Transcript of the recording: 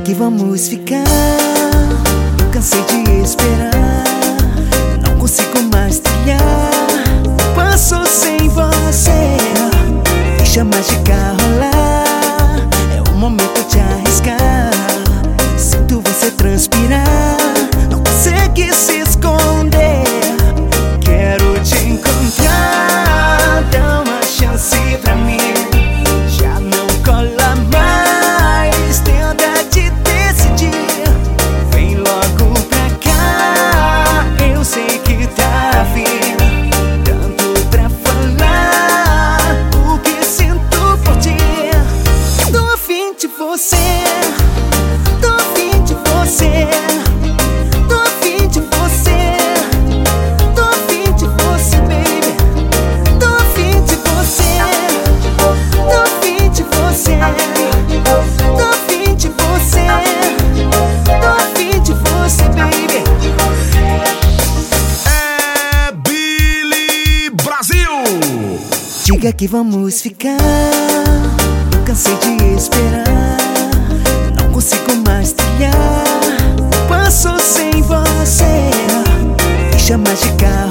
que vamos ficar. Eu cansei de esperar, não consigo mais trilhar. Passo sem você, deixa a mágica rolar. É o momento de arriscar. Sinto você transpirar, não consegue se esconder. Quero te encontrar, dá uma chance pra mim. Já não cola mais, tenta te decidir. Vem logo pra cá, eu sei que tá afim. Tanto pra falar o que sinto por ti. Tô afim de você, tô afim de você. Tô afim de você, tô afim de você, baby. Tô afim de você, tô afim de você. Tô afim de você, tô afim de você, baby. É Billy Brasil. Diga que vamos ficar. Eu cansei de esperar, não consigo mais trilhar. Passo sem você, deixa a mágica